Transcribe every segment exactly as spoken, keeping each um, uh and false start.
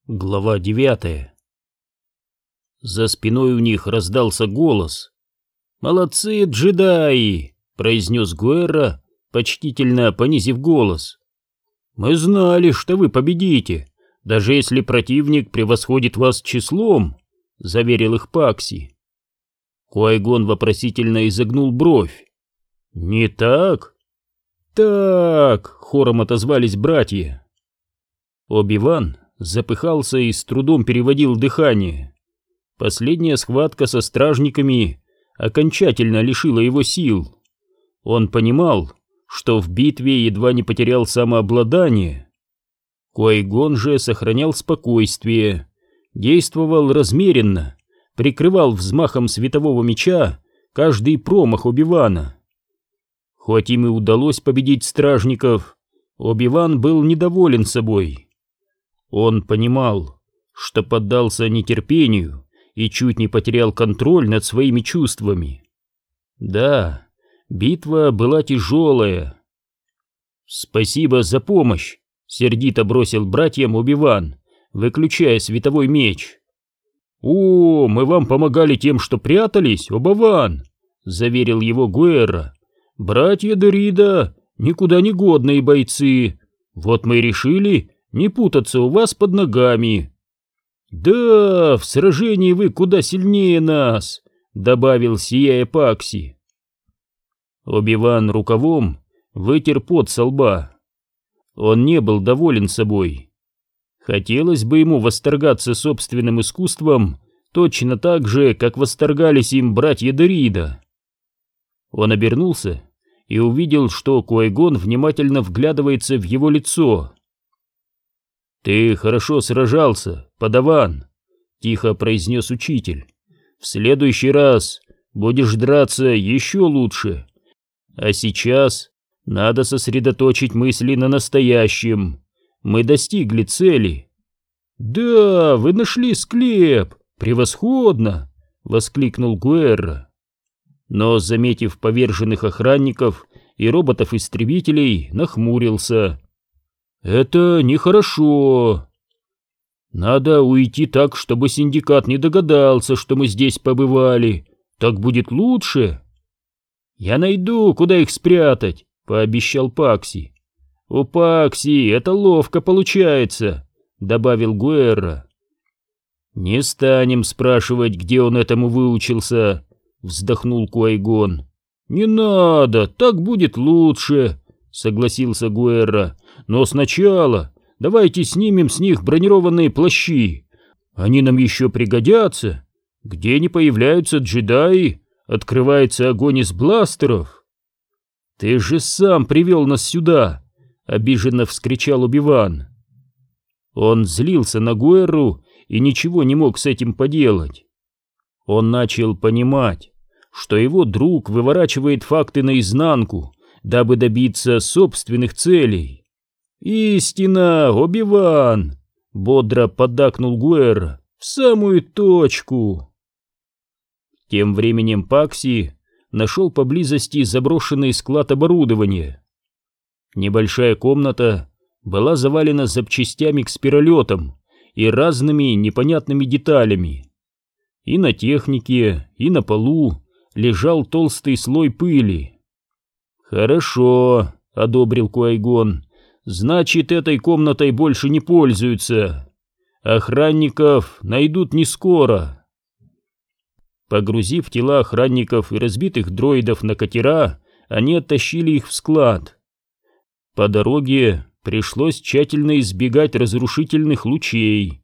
Глава девятая. За спиной у них раздался голос. «Молодцы, джедаи!» — произнес Гуэрра, почтительно понизив голос. «Мы знали, что вы победите, даже если противник превосходит вас числом», — заверил их Пакси. Куай-Гон вопросительно изогнул бровь. «Не так?» «Так!» — хором отозвались братья. Оби-Ван запыхался и с трудом переводил дыхание. Последняя схватка со стражниками окончательно лишила его сил. Он понимал, что в битве едва не потерял самообладание. Куай-Гон же сохранял спокойствие, действовал размеренно, прикрывал взмахом светового меча каждый промах Оби-Вана. Хоть им и удалось победить стражников, Оби-Ван был недоволен собой. Он понимал, что поддался нетерпению и чуть не потерял контроль над своими чувствами. Да, битва была тяжелая. «Спасибо за помощь», — сердито бросил братьям Оби-Ван, выключая световой меч. «О, мы вам помогали тем, что прятались, Оби-Ван», — заверил его Гуэрра. «Братья Деррида никуда не годные бойцы. Вот мы и решили не путаться у вас под ногами». «Да, в сражении вы куда сильнее нас», — добавил, сияя Пакси. Оби-Ван рукавом вытер пот со лба. Он не был доволен собой. Хотелось бы ему восторгаться собственным искусством точно так же, как восторгались им братья Деррида. Он обернулся и увидел, что Куай-Гон внимательно вглядывается в его лицо. «Ты хорошо сражался, подаван», — тихо произнес учитель. «В следующий раз будешь драться еще лучше. А сейчас надо сосредоточить мысли на настоящем. Мы достигли цели». «Да, вы нашли склеп! Превосходно!» — воскликнул Гуэрра. Но, заметив поверженных охранников и роботов-истребителей, нахмурился. «Это нехорошо. Надо уйти так, чтобы синдикат не догадался, что мы здесь побывали. Так будет лучше». «Я найду, куда их спрятать», — пообещал Пакси. «У Пакси это ловко получается», — добавил Гуэрра. «Не станем спрашивать, где он этому выучился», — вздохнул Куай-Гон. «Не надо, так будет лучше», — согласился Гуэрра. «Но сначала давайте снимем с них бронированные плащи. Они нам еще пригодятся. Где не появляются джедаи, открывается огонь из бластеров». «Ты же сам привел нас сюда!» — обиженно вскричал Оби-Ван. Он злился на Гуэрру и ничего не мог с этим поделать. Он начал понимать, что его друг выворачивает факты наизнанку, дабы добиться собственных целей. «Истина, Оби-Ван!» — бодро поддакнул Гуэрра. «В самую точку!» Тем временем Пакси нашел поблизости заброшенный склад оборудования. Небольшая комната была завалена запчастями к спиролетам и разными непонятными деталями. И на технике, и на полу лежал толстый слой пыли. «Хорошо», — одобрил Куай-Гон. «Значит, этой комнатой больше не пользуются. Охранников найдут не скоро». Погрузив тела охранников и разбитых дроидов на катера, они оттащили их в склад. По дороге пришлось тщательно избегать разрушительных лучей.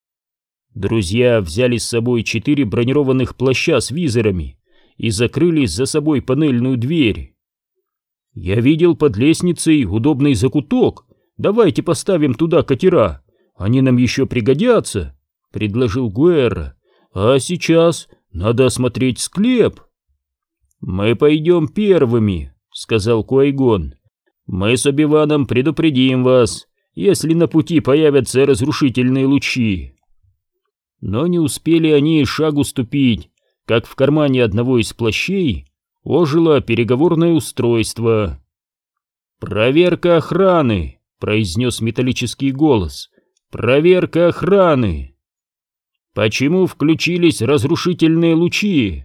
Друзья взяли с собой четыре бронированных плаща с визорами и закрыли за собой панельную дверь. «Я видел под лестницей удобный закуток. Давайте поставим туда катера. Они нам еще пригодятся», — предложил Гуэрра. «А сейчас надо осмотреть склеп». «Мы пойдем первыми», — сказал Куай-Гон. «Мы с Оби-Ваном предупредим вас, если на пути появятся разрушительные лучи». Но не успели они и шагу ступить, как в кармане одного из плащей ожило переговорное устройство. «Проверка охраны», — произнес металлический голос. Проверка охраны. Почему включились разрушительные лучи?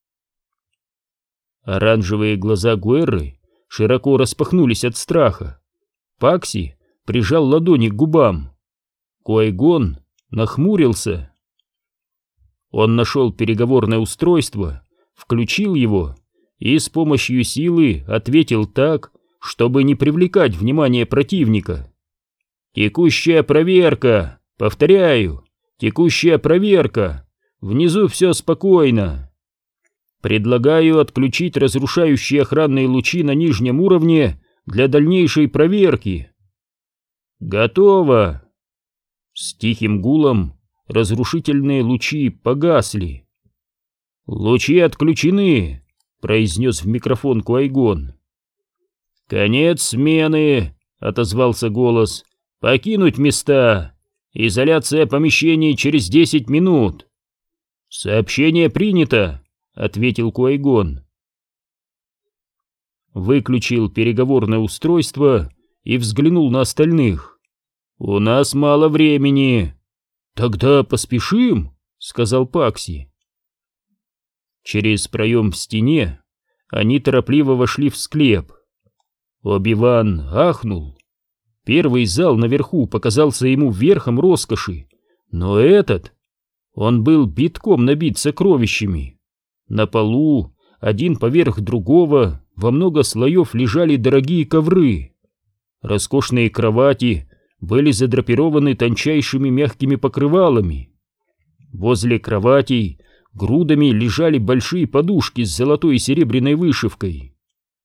Оранжевые глаза Гуэрры широко распахнулись от страха. Пакси прижал ладони к губам. Куайгон нахмурился. Он нашел переговорное устройство, включил его и с помощью силы ответил так, чтобы не привлекать внимание противника. «Текущая проверка! Повторяю, текущая проверка! Внизу все спокойно. Предлагаю отключить разрушающие охранные лучи на нижнем уровне для дальнейшей проверки». «Готово!» С тихим гулом разрушительные лучи погасли. «Лучи отключены», — произнес в микрофон Куайгон. «Конец смены», — отозвался голос. «Покинуть места. Изоляция помещений через десять минут». «Сообщение принято», — ответил Куайгон. Выключил переговорное устройство и взглянул на остальных. «У нас мало времени». «Тогда поспешим», — сказал Пакси. Через проем в стене они торопливо вошли в склеп. Оби-Ван ахнул. Первый зал наверху показался ему верхом роскоши, но этот, он был битком набит сокровищами. На полу, один поверх другого, во много слоев лежали дорогие ковры. Роскошные кровати были задрапированы тончайшими мягкими покрывалами. Возле кроватей грудами лежали большие подушки с золотой и серебряной вышивкой.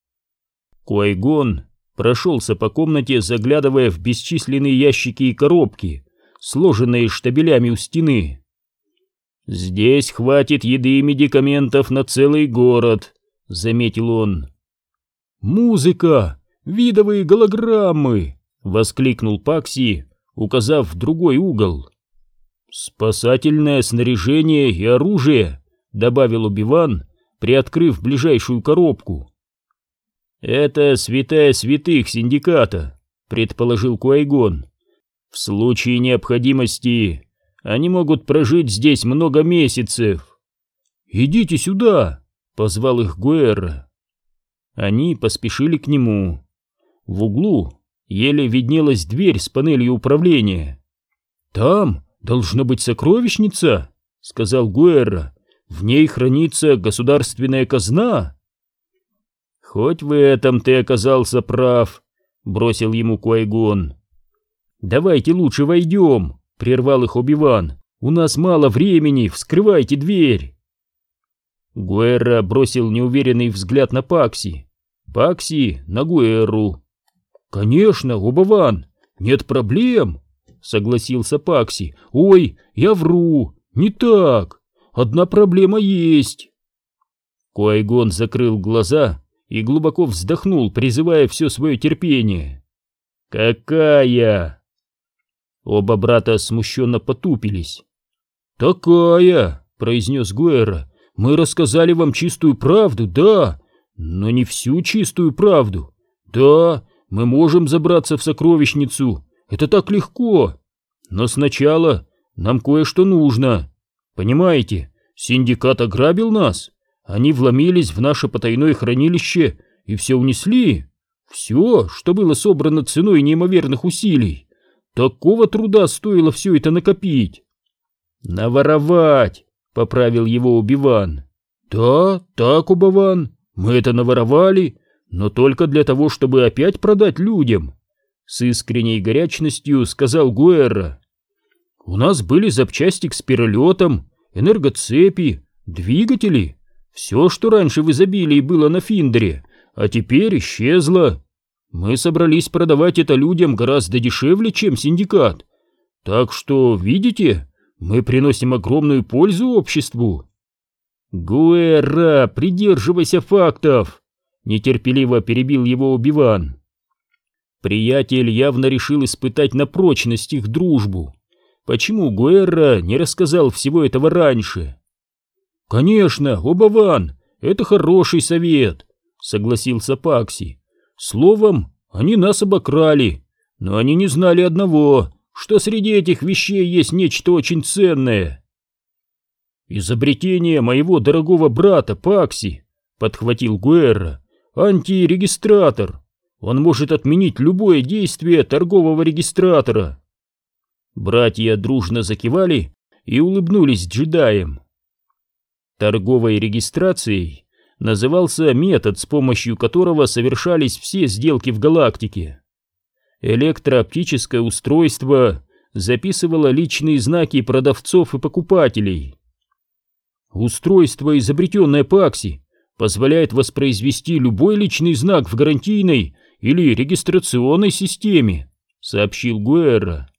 Куайгон прошелся по комнате, заглядывая в бесчисленные ящики и коробки, сложенные штабелями у стены. «Здесь хватит еды и медикаментов на целый город», — заметил он. «Музыка! Видовые голограммы!» — воскликнул Пакси, указав в другой угол. «Спасательное снаряжение и оружие», — добавил Оби-Ван, приоткрыв ближайшую коробку. «Это святая святых синдиката», — предположил Куайгон. «В случае необходимости они могут прожить здесь много месяцев». «Идите сюда», — позвал их Гуэрра. Они поспешили к нему. В углу еле виднелась дверь с панелью управления. «Там должна быть сокровищница», — сказал Гуэрра. «В ней хранится государственная казна». «Хоть в этом ты оказался прав», — бросил ему Куайгон. «Давайте лучше войдем», — прервал их Оби-Ван. «У нас мало времени, вскрывайте дверь». Гуэрра бросил неуверенный взгляд на Пакси. Пакси на Гуэрру. «Конечно, Оби-Ван, нет проблем», — согласился Пакси. «Ой, я вру, не так. Одна проблема есть». Куайгон закрыл глаза и глубоко вздохнул, призывая все свое терпение. «Какая?» Оба брата смущенно потупились. «Такая», — произнес Гуэрра. «Мы рассказали вам чистую правду, да, но не всю чистую правду. Да, мы можем забраться в сокровищницу, это так легко. Но сначала нам кое-что нужно. Понимаете, синдикат ограбил нас. Они вломились в наше потайное хранилище и все унесли. Все, что было собрано ценой неимоверных усилий. Такого труда стоило все это накопить». «Наворовать», — поправил его Оби-Ван. «Да, так, Оби-Ван, мы это наворовали, но только для того, чтобы опять продать людям», — с искренней горячностью сказал Гуэрра. «У нас были запчасти к спиролетам, энергоцепи, двигатели, все, что раньше в изобилии было на Финдере, а теперь исчезло. Мы собрались продавать это людям гораздо дешевле, чем синдикат. Так что, видите, мы приносим огромную пользу обществу». «Гуэрра, придерживайся фактов!» — нетерпеливо перебил его Оби-Ван. Приятель явно решил испытать на прочность их дружбу. Почему Гуэрра не рассказал всего этого раньше? «Конечно, Оби-Ван, это хороший совет», — согласился Пакси. «Словом, они нас обокрали, но они не знали одного, что среди этих вещей есть нечто очень ценное. «Изобретение моего дорогого брата Пакси», — подхватил Гуэрра, — «антирегистратор. Он может отменить любое действие торгового регистратора». Братья дружно закивали и улыбнулись джедаям. Торговой регистрацией назывался метод, с помощью которого совершались все сделки в галактике. Электрооптическое устройство записывало личные знаки продавцов и покупателей. Устройство, изобретенное Пакси, позволяет воспроизвести любой личный знак в гарантийной или регистрационной системе, сообщил Гуэрра.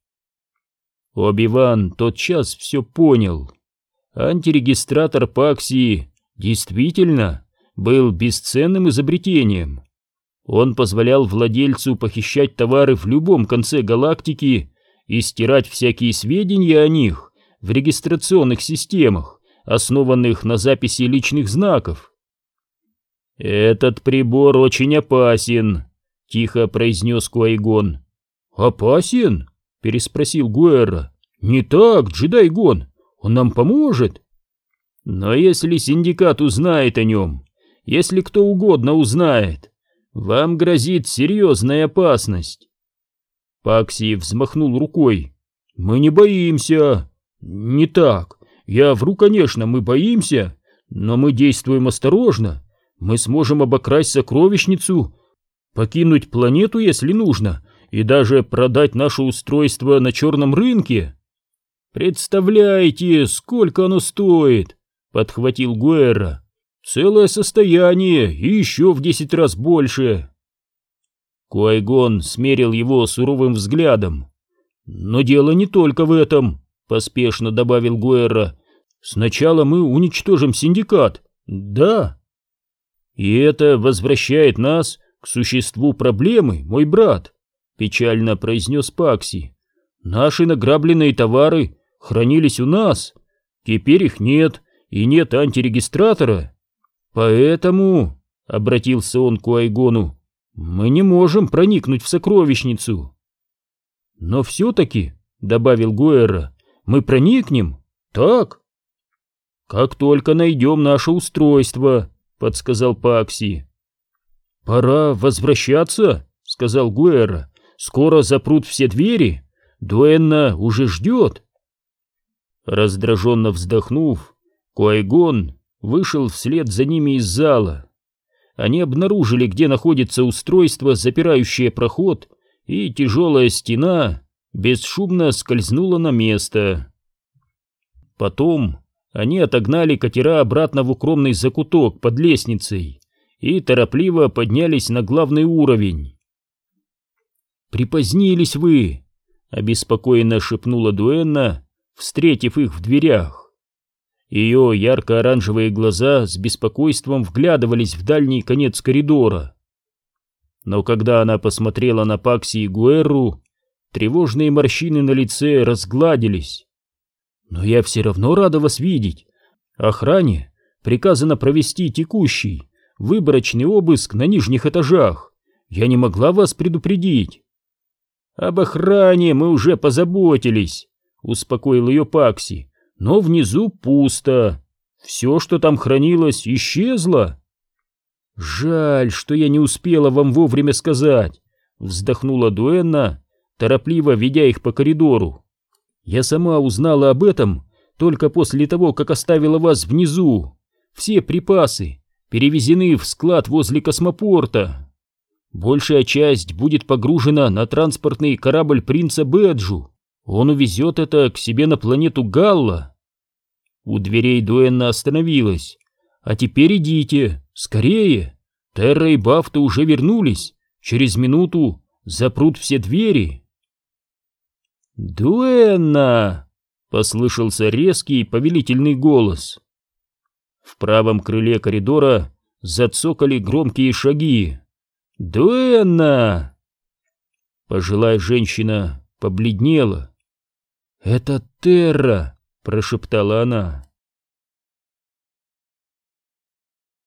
Оби-Ван тотчас все понял. Антирегистратор Пакси действительно был бесценным изобретением. Он позволял владельцу похищать товары в любом конце галактики и стирать всякие сведения о них в регистрационных системах, основанных на записи личных знаков. «Этот прибор очень опасен», — тихо произнес Куай-Гон. «Опасен?» — переспросил Гуэрра. «Не так, джедай Гон, он нам поможет». «Но если синдикат узнает о нем, если кто угодно узнает, вам грозит серьезная опасность». Пакси взмахнул рукой. «Мы не боимся». «Не так. Я вру, конечно, мы боимся, но мы действуем осторожно. Мы сможем обокрасть сокровищницу, покинуть планету, если нужно, и даже продать наше устройство на черном рынке». «Представляете, сколько оно стоит?» — подхватил Гуэрра. «Целое состояние и еще в десять раз больше». Куай-Гон смерил его суровым взглядом. «Но дело не только в этом», — поспешно добавил Гуэрра. «Сначала мы уничтожим синдикат, да. И это возвращает нас к существу проблемы, мой брат», — печально произнес Пакси. «Наши награбленные товары хранились у нас, теперь их нет, и нет антирегистратора. Поэтому, — обратился он к Куай-Гону, — мы не можем проникнуть в сокровищницу». «Но все-таки, — добавил Гуэрра, — мы проникнем, так?» «Как только найдем наше устройство», — подсказал Пакси. «Пора возвращаться», — сказал Гуэрра. «Скоро запрут все двери, Дуэнна уже ждет». Раздраженно вздохнув, Куай-Гон вышел вслед за ними из зала. Они обнаружили, где находится устройство, запирающее проход, и тяжелая стена бесшумно скользнула на место. Потом они отогнали катера обратно в укромный закуток под лестницей и торопливо поднялись на главный уровень. «Припозднились вы!» — обеспокоенно шепнула Дуэнна, встретив их в дверях. Ее ярко-оранжевые глаза с беспокойством вглядывались в дальний конец коридора. Но когда она посмотрела на Пакси и Гуэрру, тревожные морщины на лице разгладились. «Но я все равно рада вас видеть. Охране приказано провести текущий, выборочный обыск на нижних этажах. Я не могла вас предупредить». «Об охране мы уже позаботились», — успокоил ее Пакси. «Но внизу пусто. Все, что там хранилось, исчезло». «Жаль, что я не успела вам вовремя сказать», — вздохнула Дуэнна, торопливо ведя их по коридору. «Я сама узнала об этом только после того, как оставила вас внизу. Все припасы перевезены в склад возле космопорта. Большая часть будет погружена на транспортный корабль принца Бэджу. Он увезет это к себе на планету Галла». У дверей Дуэнна остановилась. «А теперь идите, скорее. Терра и Бафта уже вернулись. Через минуту запрут все двери». «Дуэнна!» — послышался резкий повелительный голос. В правом крыле коридора зацокали громкие шаги. «Дуэнна!» Пожилая женщина побледнела. «Это Терра!» — прошептала она.